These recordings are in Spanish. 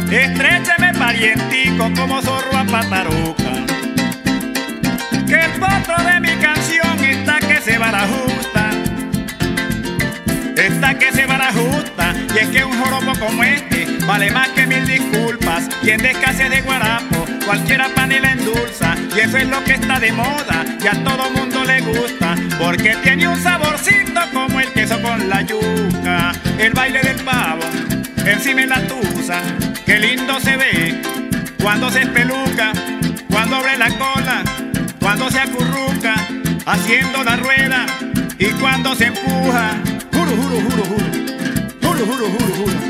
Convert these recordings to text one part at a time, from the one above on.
Estrécheme parientico como zorro a pataruca, que el potro de mi canción está que se barajusta, está que se barajusta. Y es que un joropo como este vale más que 1000 disculpas. Y en escasez de guarapo cualquiera panela endulza. Y eso es lo que está de moda y a todo mundo le gusta, porque tiene un saborcito como el queso con la yuca. El baile del pavo encima en la tusa, qué lindo se ve cuando se espeluca, cuando abre la cola, cuando se acurruca haciendo la rueda y cuando se empuja. Juro, juro, juro, juro, juro, juro, juro, juro.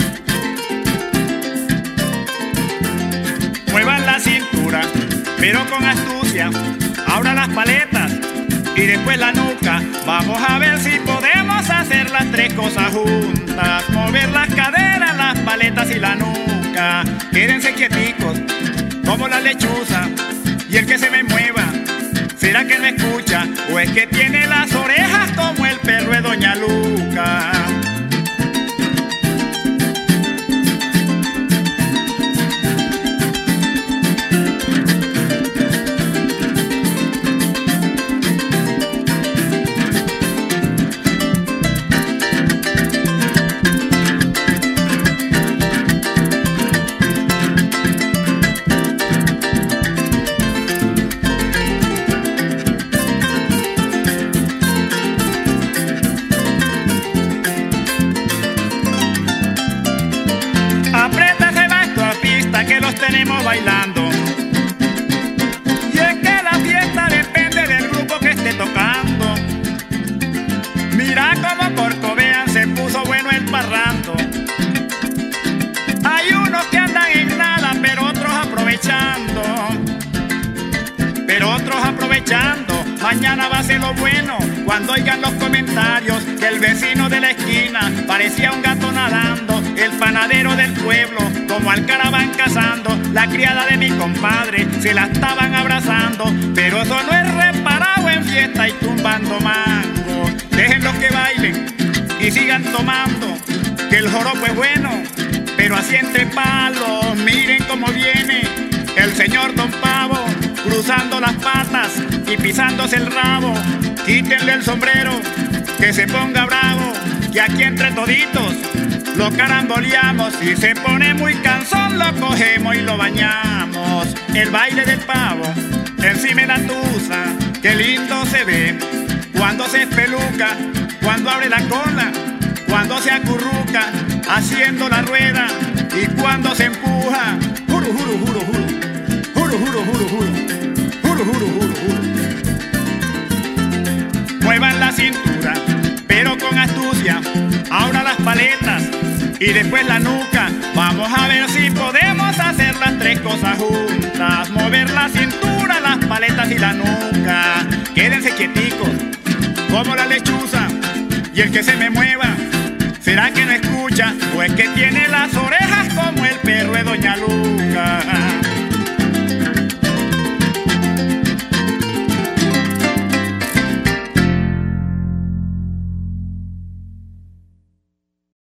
Muevan la cintura, pero con astucia. Ahora las paletas y después la nuca. Vamos a ver si podemos hacer las tres cosas juntas. Mover las caderas, las paletas y la nuca. Quédense quieticos como la lechuza. Y el que se me mueva, ¿será que no escucha? ¿O es que tiene las orejas como el perro de Doña Luca? Que los tenemos bailando. Y es que la fiesta depende del grupo que esté tocando. Mira como Corcovean se puso bueno el parrando. Hay unos que andan en nada, pero otros aprovechando. Pero otros aprovechando. Mañana va a ser lo bueno cuando oigan los comentarios que el vecino de la esquina parecía un gato nadando. El panadero del pueblo como Alcara van cazando. La criada de mi compadre se la estaban abrazando. Pero eso no es reparado en fiesta y tumbando mango. Déjenlos que bailen y sigan tomando, que el joropo es bueno, pero así entre palos. Miren cómo viene el señor Don Pavo, cruzando las patas y pisándose el rabo. Quítenle el sombrero, que se ponga bravo, que aquí entre toditos lo caramboleamos. Si se pone muy cansón lo cogemos y lo bañamos. El baile del pavo encima de la tusa, qué lindo se ve cuando se espeluca, cuando abre la cola, cuando se acurruca haciendo la rueda y cuando se empuja. Juro, juro, juro, juro, juro, juro, juro, juro, juro, juro, juro, juro. Muevan la cintura, pero con astucia. Ahora las paletas y después la nuca. Vamos a ver si podemos hacer las tres cosas juntas. Mover la cintura, las paletas y la nuca. Quédense quieticos como la lechuza. Y el que se me mueva, ¿será que no escucha? O es que tiene las orejas como el perro de Doña Luz.